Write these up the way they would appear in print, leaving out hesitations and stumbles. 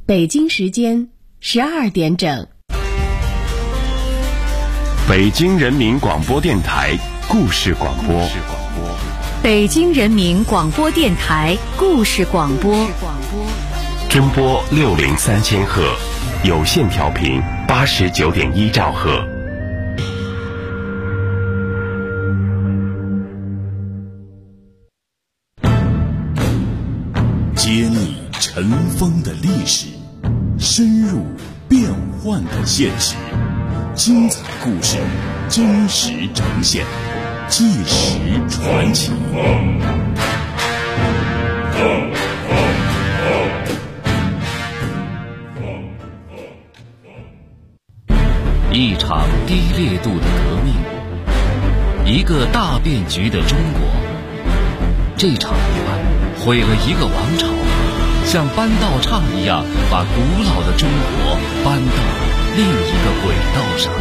北京时间12点整。 北京人民广播电台故事广播。 北京人民广播电台故事广播。 中波603千赫，有线调频89.1兆赫。 揭秘尘封的历史，深入变幻的现实，精彩故事真实呈现，纪实传奇。 一场低烈度的革命，一个大变局的中国。这场意外毁了一个王朝，像搬道岔一样把古老的中国搬到另一个轨道上。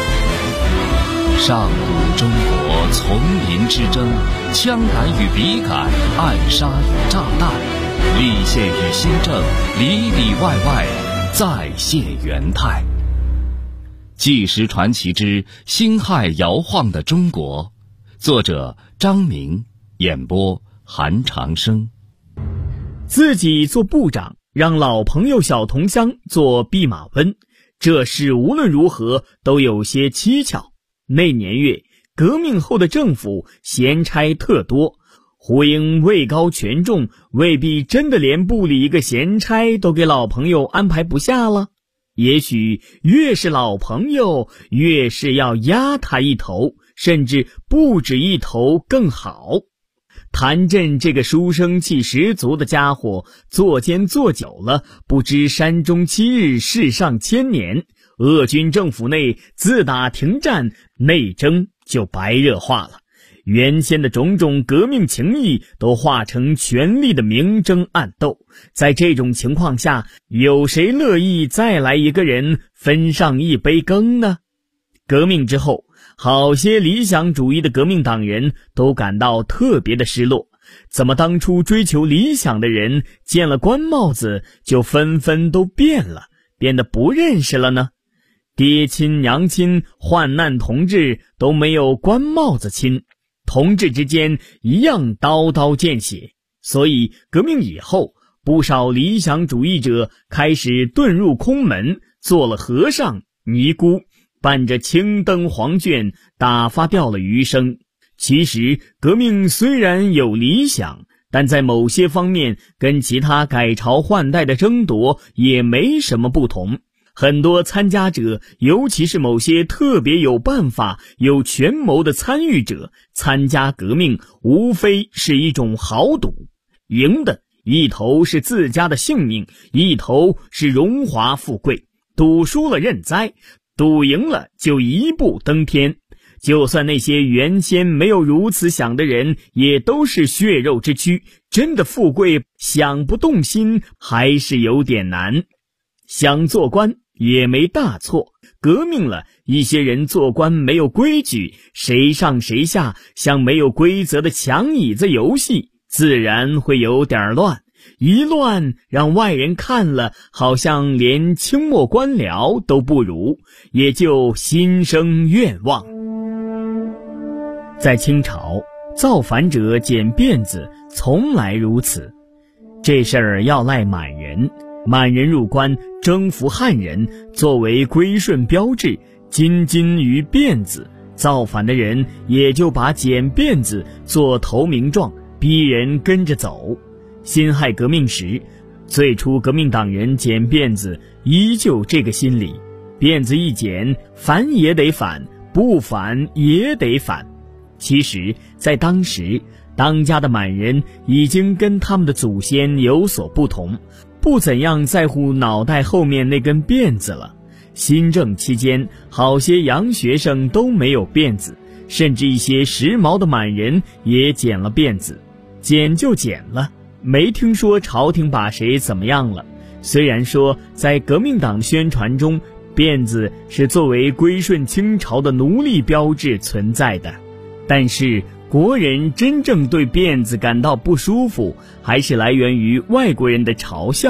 上古中国丛林之争，枪杆与笔杆，暗杀与炸弹，立宪与新政，里里外外再现元态。纪实传奇之辛亥摇晃的中国，作者张明，演播韩长生。 自己做部长，让老朋友小同乡做弼马温，这事无论如何都有些蹊跷。那年月，革命后的政府闲差特多，胡英位高权重，未必真的连部里一个闲差都给老朋友安排不下了。也许越是老朋友，越是要压他一头，甚至不止一头更好。谭震这个书生气十足的家伙，作奸做久了，不知山中7日，世上1000年。鄂军政府内自打停战，内争就白热化了，原先的种种革命情谊都化成权力的明争暗斗。在这种情况下，有谁乐意再来一个人分上一杯羹呢？革命之后，好些理想主义的革命党人都感到特别的失落。怎么当初追求理想的人见了官帽子就纷纷都变得不认识了呢？爹亲娘亲患难同志都没有官帽子亲，同志之间一样刀刀见血。所以革命以后，不少理想主义者开始遁入空门，做了和尚尼姑，伴着青灯黄卷打发掉了余生。其实革命虽然有理想，但在某些方面跟其他改朝换代的争夺也没什么不同。很多参加者，尤其是某些特别有办法有权谋的参与者，参加革命无非是一种豪赌，赢的一头是自家的性命，一头是荣华富贵，赌输了认栽，赌赢了就一步登天。就算那些原先没有如此想的人，也都是血肉之躯，真的富贵想不动心还是有点难。想做官也没大错，革命了，一些人做官没有规矩，谁上谁下，像没有规则的抢椅子游戏，自然会有点乱。一乱，让外人看了好像连清末官僚都不如，也就心生愿望。在清朝，造反者剪辫子从来如此。这事儿要赖满人。满人入关征服汉人，作为归顺标志，金于辫子，造反的人也就把剪辫子做投名状，逼人跟着走。辛亥革命时，最初革命党人剪辫子依旧这个心理，辫子一剪，反也得反，不反也得反。其实在当时，当家的满人已经跟他们的祖先有所不同，不怎样在乎脑袋后面那根辫子了。新政期间，好些洋学生都没有辫子，甚至一些时髦的满人也剪了辫子。剪就剪了，没听说朝廷把谁怎么样了。虽然说在革命党的宣传中，辫子是作为归顺清朝的奴隶标志存在的，但是国人真正对辫子感到不舒服，还是来源于外国人的嘲笑。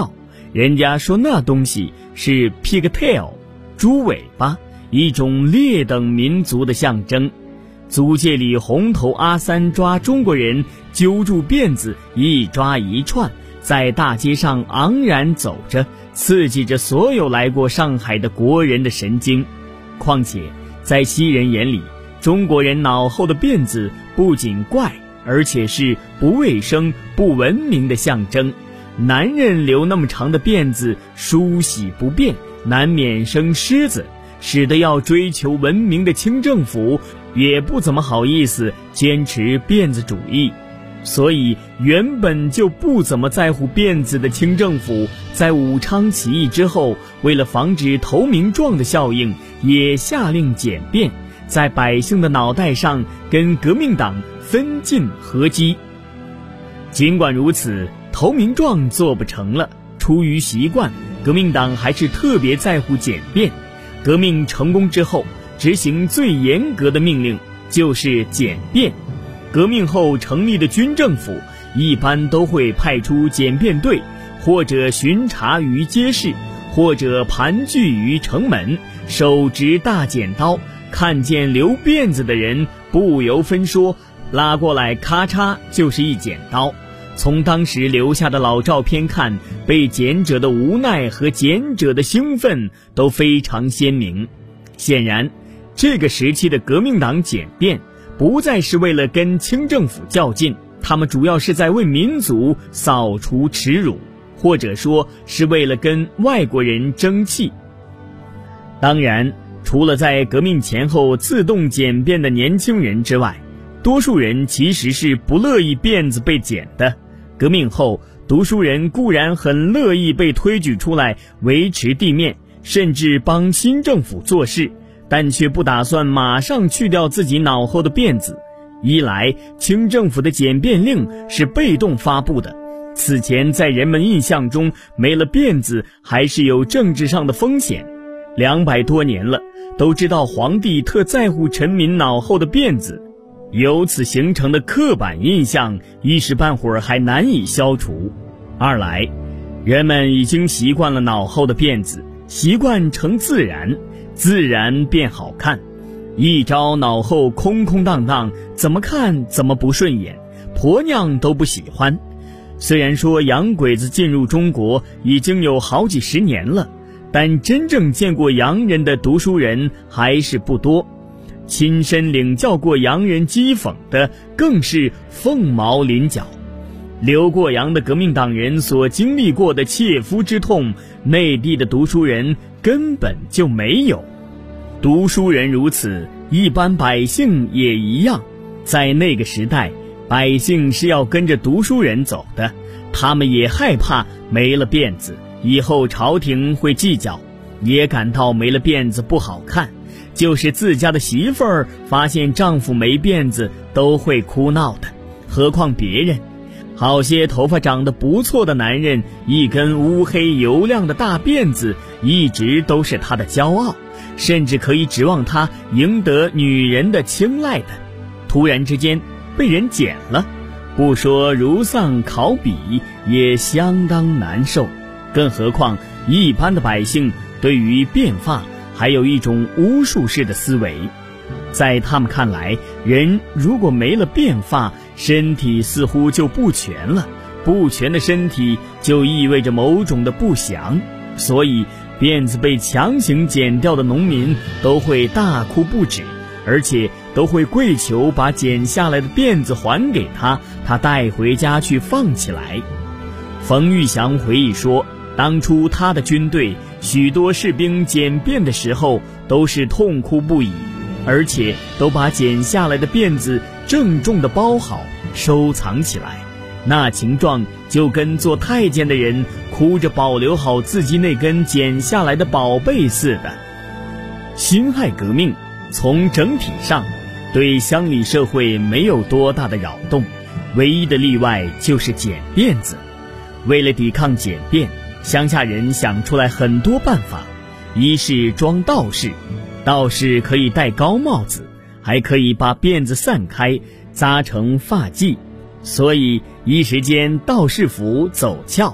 人家说那东西是 pigtail 猪尾巴，一种劣等民族的象征。租界里红头阿三抓中国人，揪住辫子一抓一串，在大街上昂然走着，刺激着所有来过上海的国人的神经。况且在西人眼里，中国人脑后的辫子不仅怪，而且是不卫生不文明的象征。男人留那么长的辫子梳洗不便，难免生虱子，使得要追求文明的清政府也不怎么好意思坚持辫子主义。所以原本就不怎么在乎辫子的清政府，在武昌起义之后，为了防止投名状的效应，也下令剪辫，在百姓的脑袋上跟革命党分进合击。尽管如此，投名状做不成了，出于习惯，革命党还是特别在乎剪辫。革命成功之后，执行最严格的命令就是剪辫。革命后成立的军政府一般都会派出剪辫队，或者巡查于街市，或者盘踞于城门，手执大剪刀，看见留辫子的人不由分说，拉过来咔嚓就是一剪刀。从当时留下的老照片看，被剪者的无奈和剪者的兴奋都非常鲜明。显然，这个时期的革命党剪辫不再是为了跟清政府较劲，他们主要是在为民族扫除耻辱，或者说是为了跟外国人争气。当然，除了在革命前后自动剪辫的年轻人之外，多数人其实是不乐意辫子被剪的。革命后，读书人固然很乐意被推举出来维持地面，甚至帮新政府做事，但却不打算马上去掉自己脑后的辫子。一来，清政府的剪辫令是被动发布的，此前在人们印象中没了辫子还是有政治上的风险。200多年了，都知道皇帝特在乎臣民脑后的辫子，由此形成的刻板印象一时半会儿还难以消除。二来，人们已经习惯了脑后的辫子，习惯成自然，自然变好看。一朝脑后空空荡荡，怎么看怎么不顺眼，婆娘都不喜欢。虽然说洋鬼子进入中国已经有好几十年了，但真正见过洋人的读书人还是不多。亲身领教过洋人讥讽的更是凤毛麟角。留过洋的革命党人所经历过的切肤之痛，内地的读书人根本就没有。读书人如此，一般百姓也一样。在那个时代，百姓是要跟着读书人走的，他们也害怕没了辫子以后朝廷会计较，也感到没了辫子不好看，就是自家的媳妇儿发现丈夫没辫子都会哭闹的，何况别人。好些头发长得不错的男人，一根乌黑油亮的大辫子一直都是他的骄傲，甚至可以指望他赢得女人的青睐的。突然之间被人剪了，不说如丧考妣，也相当难受。更何况一般的百姓对于变发还有一种巫术式的思维，在他们看来，人如果没了变发，身体似乎就不全了，不全的身体就意味着某种的不祥，所以辫子被强行剪掉的农民都会大哭不止，而且都会跪求把剪下来的辫子还给他，他带回家去放起来。冯玉祥回忆说，当初他的军队许多士兵剪辫的时候都是痛哭不已，而且都把剪下来的辫子郑重地包好收藏起来，那情状就跟做太监的人哭着保留好自己那根剪下来的宝贝似的。辛亥革命从整体上对乡里社会没有多大的扰动，唯一的例外就是剪辫子。为了抵抗剪辫，乡下人想出来很多办法，一是装道士，道士可以戴高帽子，还可以把辫子散开扎成发髻，所以一时间道士服走俏，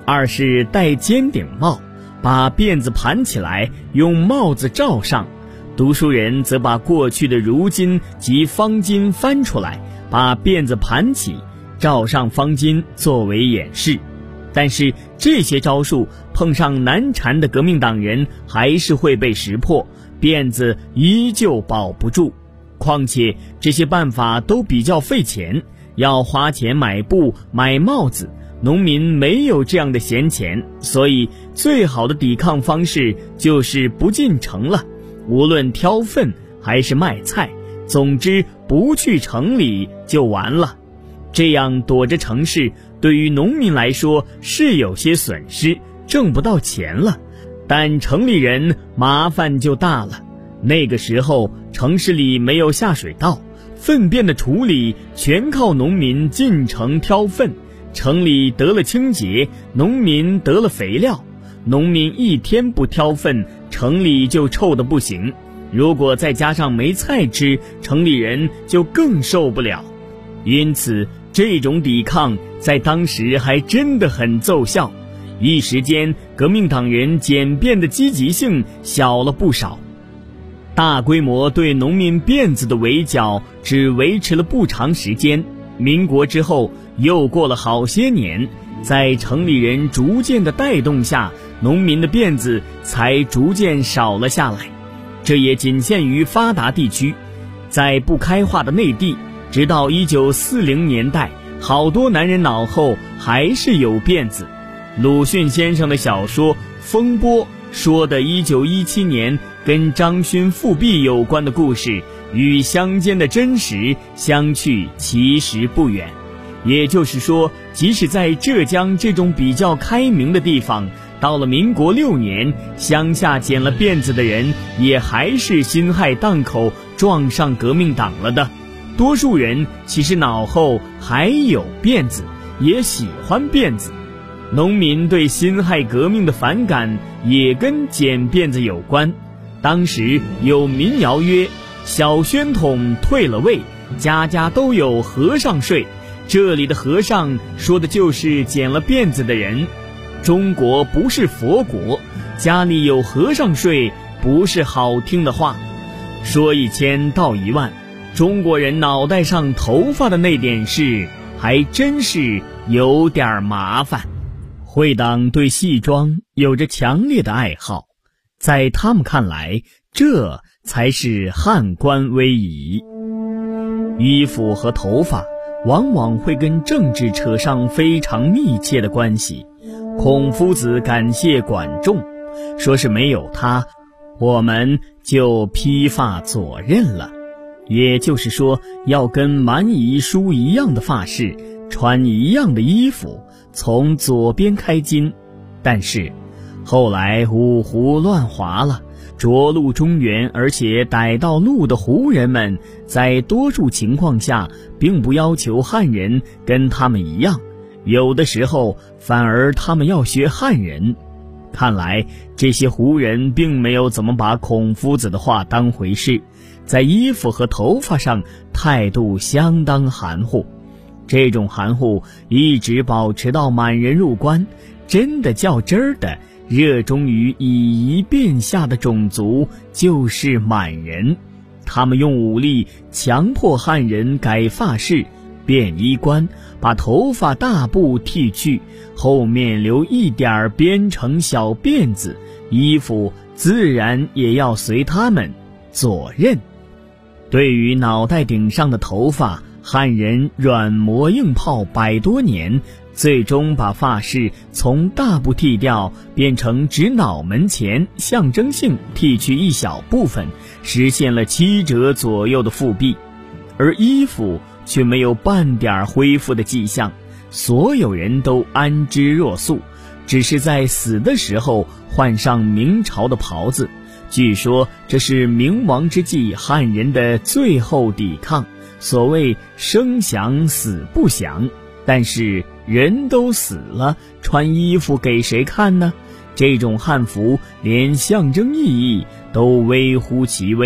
二是戴尖顶帽，把辫子盘起来，用帽子罩上。读书人则把过去的如巾及方巾翻出来，把辫子盘起，罩上方巾作为掩饰。但是这些招数碰上难缠的革命党人，还是会被识破，辫子依旧保不住。况且这些办法都比较费钱，要花钱买布买帽子，农民没有这样的闲钱，所以最好的抵抗方式就是不进城了，无论挑粪还是卖菜，总之不去城里就完了。这样躲着城市，对于农民来说是有些损失，挣不到钱了，但城里人麻烦就大了。那个时候城市里没有下水道，粪便的处理全靠农民进城挑粪，城里得了清洁，农民得了肥料。农民一天不挑粪，城里就臭得不行，如果再加上没菜吃，城里人就更受不了。因此这种抵抗在当时还真的很奏效，一时间革命党人简便的积极性小了不少。大规模对农民辫子的围剿只维持了不长时间，民国之后又过了好些年，在城里人逐渐的带动下，农民的辫子才逐渐少了下来。这也仅限于发达地区，在不开化的内地，直到1940年代，好多男人脑后还是有辫子。鲁迅先生的小说《风波》说的1917年跟张勋复辟有关的故事，与乡间的真实相去其实不远。也就是说，即使在浙江这种比较开明的地方，到了民国6年，乡下剪了辫子的人也还是辛亥档口撞上革命党了的。多数人其实脑后还有辫子，也喜欢辫子。农民对辛亥革命的反感也跟剪辫子有关。当时有民谣曰：小宣统退了位，家家都有和尚睡。这里的和尚说的就是剪了辫子的人。中国不是佛国，家里有和尚睡不是好听的话。说1000道1万，中国人脑袋上头发的那点事还真是有点麻烦。会党对戏装有着强烈的爱好，在他们看来，这才是汉官威仪。衣服和头发往往会跟政治扯上非常密切的关系。孔夫子感谢管仲，说是没有他，我们就披发左衽了。也就是说，要跟蛮夷梳一样的发饰，穿一样的衣服，从左边开襟。但是后来五胡乱华了，着陆中原而且逮到路的胡人们，在多数情况下并不要求汉人跟他们一样，有的时候反而他们要学汉人。看来这些胡人并没有怎么把孔夫子的话当回事，在衣服和头发上态度相当含糊。这种含糊一直保持到满人入关，真的较真儿的热衷于以夷变下的种族就是满人。他们用武力强迫汉人改发饰变衣冠，把头发大部剃去，后面留一点编成小辫子，衣服自然也要随他们左衽。对于脑袋顶上的头发，汉人软磨硬泡100多年，最终把发饰从大部剃掉，变成只脑门前象征性剃去一小部分，实现了7折左右的复辟。而衣服却没有半点恢复的迹象，所有人都安之若素，只是在死的时候换上明朝的袍子。据说这是明亡之际汉人的最后抵抗，所谓生降死不降。但是人都死了，穿衣服给谁看呢？这种汉服连象征意义都微乎其微。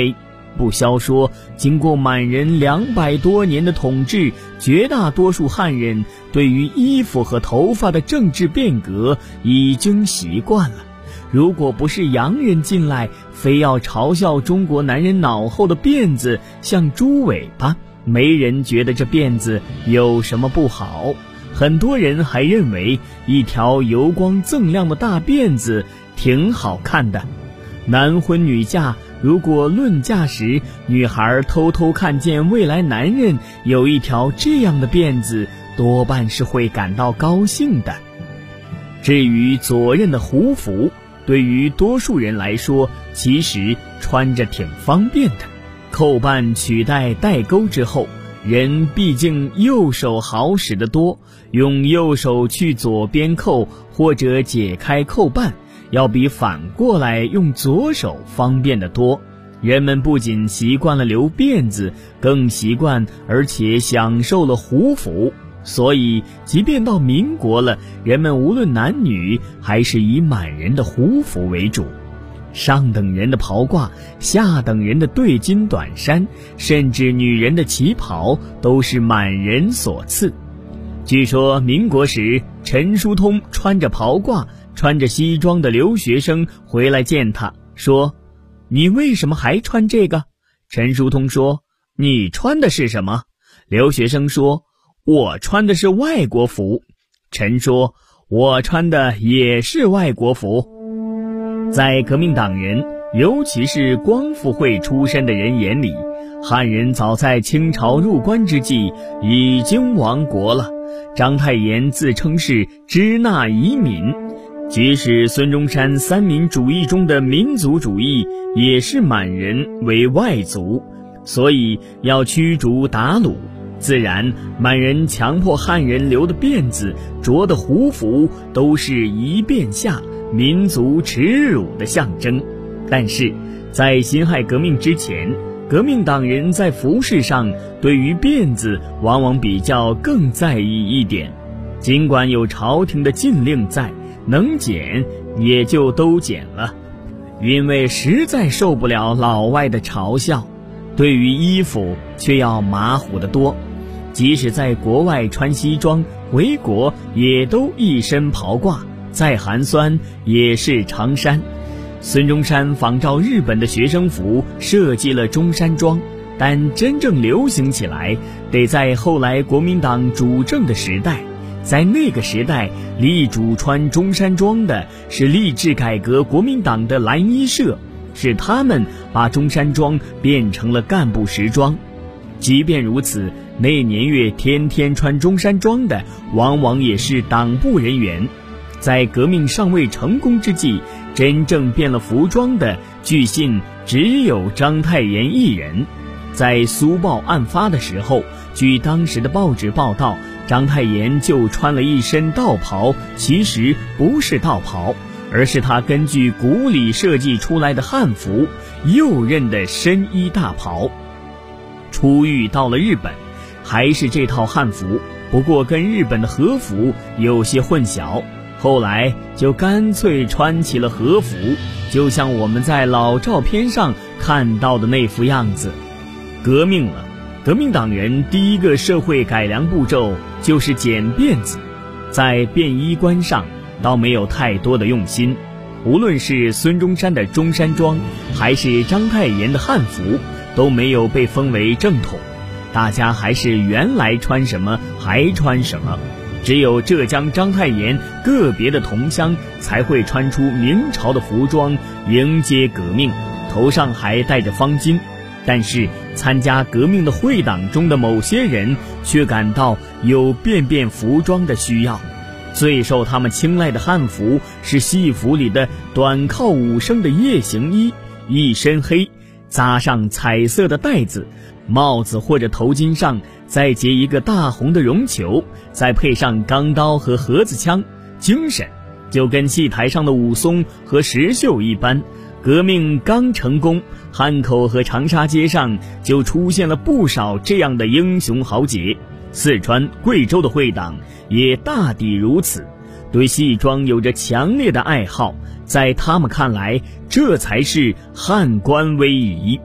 不消说，经过满人200多年的统治，绝大多数汉人对于衣服和头发的政治变革已经习惯了。如果不是洋人进来，非要嘲笑中国男人脑后的辫子像猪尾巴，没人觉得这辫子有什么不好。很多人还认为一条油光锃亮的大辫子挺好看的。男婚女嫁，如果论嫁时女孩偷偷看见未来男人有一条这样的辫子，多半是会感到高兴的。至于左衽的胡服，对于多数人来说其实穿着挺方便的。扣半取代带钩之后，人毕竟右手好使得多，用右手去左边扣或者解开扣半，要比反过来用左手方便得多。人们不仅习惯了留辫子，更习惯而且享受了胡服。所以即便到民国了，人们无论男女还是以满人的胡服为主。上等人的袍褂，下等人的对襟短衫，甚至女人的旗袍都是满人所赐。据说民国时，陈叔通穿着袍褂穿着西装的留学生回来见他，说：“你为什么还穿这个？”陈叔通说：“你穿的是什么？”留学生说：“我穿的是外国服。”陈说：“我穿的也是外国服。”在革命党人，尤其是光复会出身的人眼里，汉人早在清朝入关之际已经亡国了。章太炎自称是支那移民，即使孙中山三民主义中的民族主义也是满人为外族，所以要驱逐鞑虏。自然满人强迫汉人留的辫子、着的胡服都是一变下民族耻辱的象征。但是在辛亥革命之前，革命党人在服饰上对于辫子往往比较更在意一点，尽管有朝廷的禁令在，能剪也就都剪了，因为实在受不了老外的嘲笑。对于衣服却要马虎得多，即使在国外穿西装，回国也都一身袍褂，再寒酸也是长衫。孙中山仿照日本的学生服设计了中山装，但真正流行起来得在后来国民党主政的时代。在那个时代，力主穿中山装的是立志改革国民党的蓝衣社，是他们把中山装变成了干部时装。即便如此，那年月天天穿中山装的往往也是党部人员。在革命尚未成功之际，真正变了服装的据信只有章太炎一人。在苏报案发的时候，据当时的报纸报道，章太炎就穿了一身道袍，其实不是道袍，而是他根据古礼设计出来的汉服，右衽的深衣大袍。出狱到了日本，还是这套汉服，不过跟日本的和服有些混淆，后来就干脆穿起了和服，就像我们在老照片上看到的那副样子。革命了，革命党人第一个社会改良步骤就是剪辫子，在便衣冠上倒没有太多的用心。无论是孙中山的中山装，还是章太炎的汉服，都没有被封为正统，大家还是原来穿什么还穿什么。只有浙江章太炎个别的同乡才会穿出明朝的服装迎接革命，头上还戴着方巾。但是参加革命的会党中的某些人却感到有变服装的需要。最受他们青睐的汉服是戏服里的短靠五升的夜行衣，一身黑，扎上彩色的带子，帽子或者头巾上再结一个大红的绒球，再配上钢刀和盒子枪，精神就跟戏台上的武松和石秀一般。革命刚成功，汉口和长沙街上就出现了不少这样的英雄豪杰。四川、贵州的会党也大抵如此，对戏装有着强烈的爱好，在他们看来，这才是汉官威仪。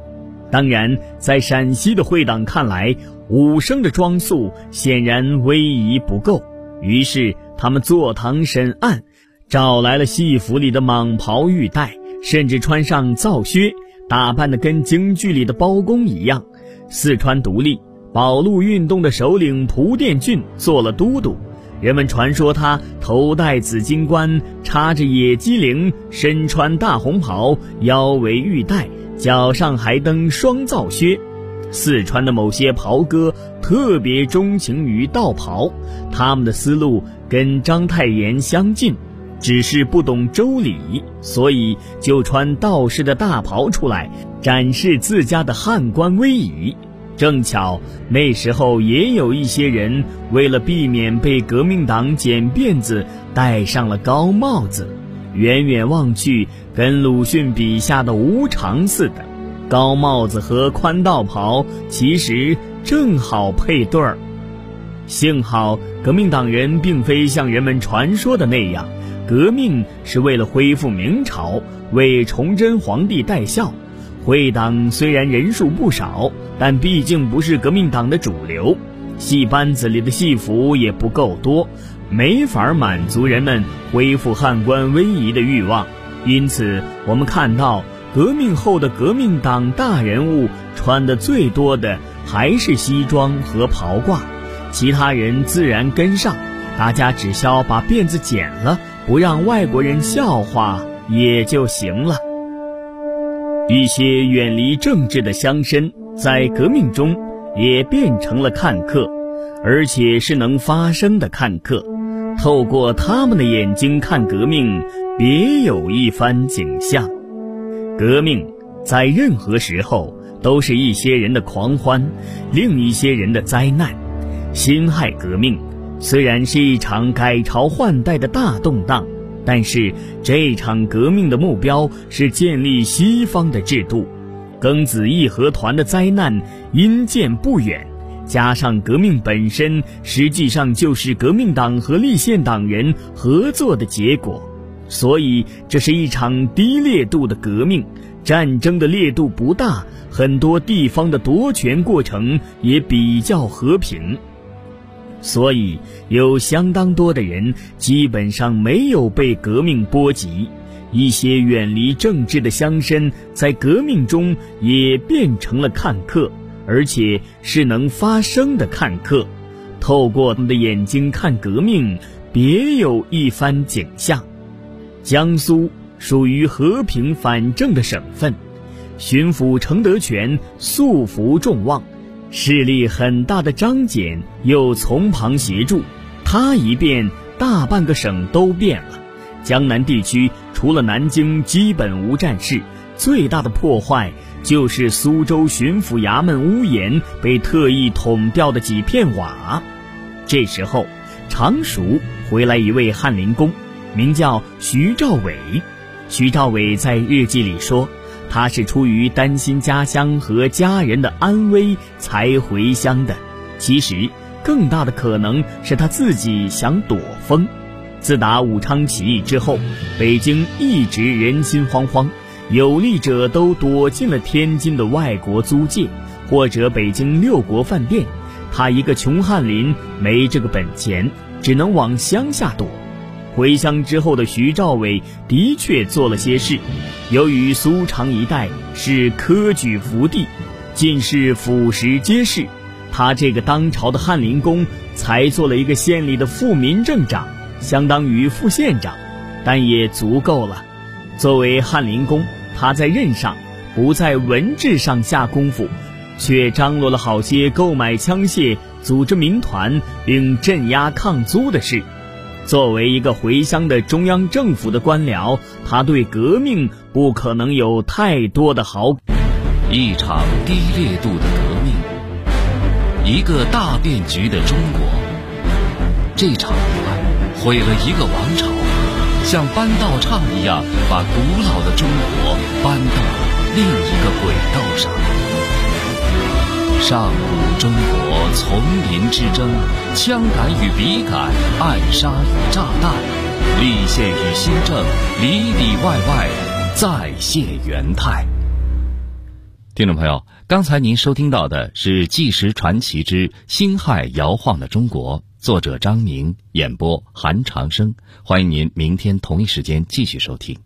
当然，在陕西的会党看来，5升的装束显然威仪不够，于是他们坐堂审案，找来了戏服里的蟒袍玉带，甚至穿上皂靴，打扮得跟京剧里的包公一样。四川独立保路运动的首领蒲殿俊做了都督，人们传说他头戴紫金冠，插着野鸡翎，身穿大红袍，腰围玉带，脚上还蹬双皂靴。四川的某些袍哥特别钟情于道袍，他们的思路跟章太炎相近，只是不懂周礼，所以就穿道士的大袍出来，展示自家的汉官威仪。正巧那时候也有一些人为了避免被革命党剪辫子，戴上了高帽子，远远望去跟鲁迅笔下的吴常似的。高帽子和宽道袍其实正好配对儿。幸好革命党人并非像人们传说的那样，革命是为了恢复明朝，为崇祯皇帝戴孝。会党虽然人数不少，但毕竟不是革命党的主流，戏班子里的戏服也不够多，没法满足人们恢复汉官威仪的欲望。因此我们看到革命后的革命党大人物穿的最多的还是西装和袍褂，其他人自然跟上，大家只需把辫子剪了，不让外国人笑话也就行了。一些远离政治的乡绅在革命中也变成了看客，而且是能发声的看客，透过他们的眼睛看革命，别有一番景象。革命在任何时候都是一些人的狂欢，另一些人的灾难。辛亥革命虽然是一场改朝换代的大动荡，但是这场革命的目标是建立西方的制度。庚子义和团的灾难因见不远，加上革命本身实际上就是革命党和立宪党人合作的结果，所以这是一场低烈度的革命，战争的烈度不大，很多地方的夺权过程也比较和平，所以有相当多的人基本上没有被革命波及。一些远离政治的乡绅在革命中也变成了看客，而且是能发声的看客，透过他们的眼睛看革命，别有一番景象。江苏属于和平反正的省份，巡抚程德全素服众望，势力很大的张謇又从旁协助，他一变，大半个省都变了。江南地区除了南京基本无战事，最大的破坏就是苏州巡抚衙门屋檐被特意捅掉的几片瓦。这时候常熟回来一位翰林公，名叫徐兆伟。徐兆伟在日记里说，他是出于担心家乡和家人的安危才回乡的，其实更大的可能是他自己想躲风。自打武昌起义之后，北京一直人心惶惶，有利者都躲进了天津的外国租界，或者北京六国饭店。他一个穷翰林没这个本钱，只能往乡下躲。回乡之后的徐兆伟的确做了些事，由于苏常一带是科举福地，进士俯拾皆是，他这个当朝的翰林公才做了一个县里的副民政长，相当于副县长，但也足够了。作为翰林公，他在任上不在文治上下功夫，却张罗了好些购买枪械、组织民团并镇压抗租的事。作为一个回乡的中央政府的官僚，他对革命不可能有太多的好感。 一场低烈度的革命，一个大变局的中国。这场乱毁了一个王朝，像搬道岔一样把古老的中国搬到了另一个轨道上。上古中国丛林之争，枪杆与笔杆，暗杀与炸弹，立宪与新政，里里外外再现元态。听众朋友， 刚才您收听到的是《纪实传奇之辛亥摇晃的中国》，作者张明，演播韩长生。欢迎您明天同一时间继续收听。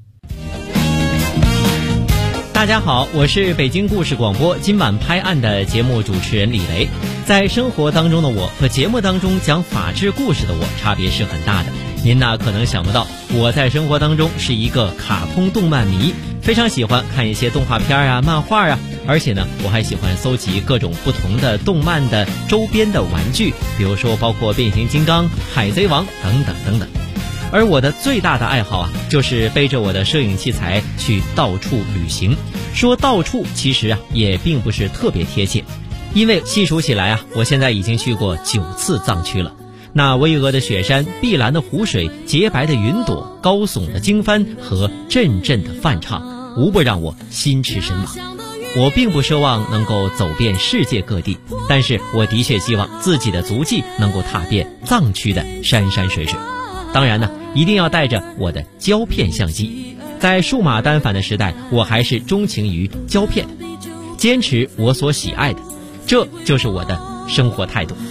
大家好，我是北京故事广播今晚拍案的节目主持人李雷。在生活当中的我和节目当中讲法治故事的我差别是很大的。您呢可能想不到，我在生活当中是一个卡通动漫迷，非常喜欢看一些动画片啊、漫画啊，而且呢我还喜欢搜集各种不同的动漫的周边的玩具，比如说包括变形金刚、海贼王等等等等。而我的最大的爱好啊，就是背着我的摄影器材去到处旅行。说到处其实啊也并不是特别贴切，因为细数起来啊，我现在已经去过9次藏区了。那巍峨的雪山、碧蓝的湖水、洁白的云朵、高耸的经幡和阵阵的梵唱，无不让我心驰神往。我并不奢望能够走遍世界各地，但是我的确希望自己的足迹能够踏遍藏区的山山水水。当然呢，一定要带着我的胶片相机。在数码单反的时代，我还是钟情于胶片，坚持我所喜爱的，这就是我的生活态度。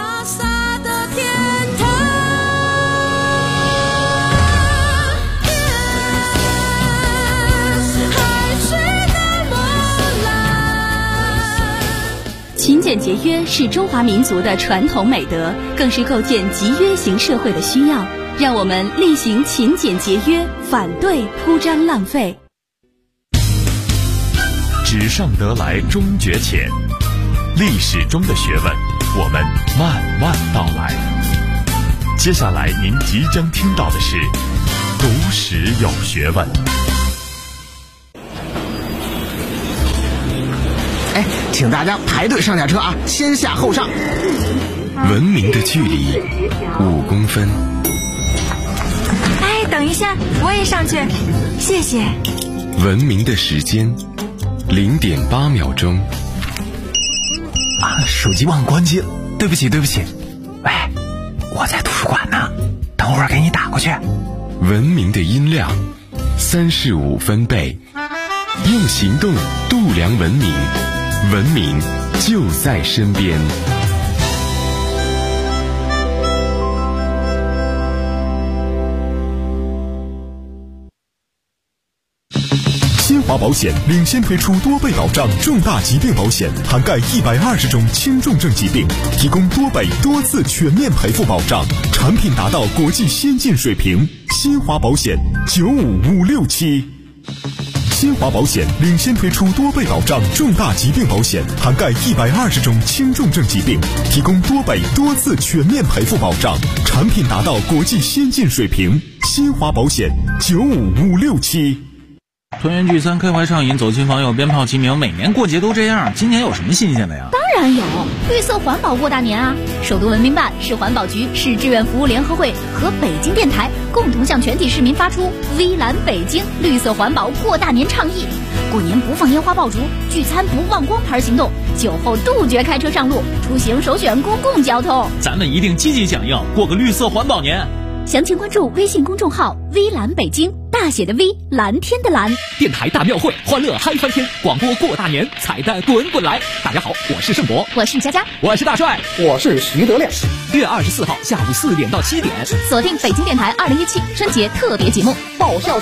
勤俭节约是中华民族的传统美德，更是构建集约型社会的需要。让我们力行勤俭节约，反对铺张浪费。 纸上得来终觉浅，历史中的学问，我们慢慢道来。接下来您即将听到的是读史有学问。 请大家排队上下车啊，先下后上。 文明的距离5公分。 等一下，我也上去，谢谢。 文明的时间0.8秒钟。 手机忘关机了，对不起。喂，我在图书馆呢，等会儿给你打过去。 文明的音量35分贝。用行动度量文明，文明就在身边。 新华保险领先推出多倍保障重大疾病保险，涵盖120种轻重症疾病，提供多倍多次全面赔付保障，产品达到国际先进水平。新华保险95567。新华保险领先推出多倍保障重大疾病保险，涵盖120种轻重症疾病，提供多倍多次全面赔付保障，产品达到国际先进水平。新华保险95567。 团圆聚餐，开怀畅饮，走亲访友，鞭炮齐鸣，每年过节都这样，今年有什么新鲜的呀？ 当然有，绿色环保过大年啊！首都文明办、市环保局、市志愿服务联合会和北京电台共同向全体市民发出微蓝北京绿色环保过大年倡议。过年不放烟花爆竹，聚餐不忘光牌行动，酒后杜绝开车上路，出行首选公共交通。 咱们一定积极响应，过个绿色环保年。 详情关注微信公众号微蓝北京，大写的 V， 蓝天的蓝。 电台大庙会，欢乐嗨翻天，广播过大年，彩蛋滚滚来。大家好，我是盛博， 我是佳佳， 我是大帅， 我是徐德亮。 6月24号下午4点到7点， 锁定北京电台2017春节特别节目， 爆笑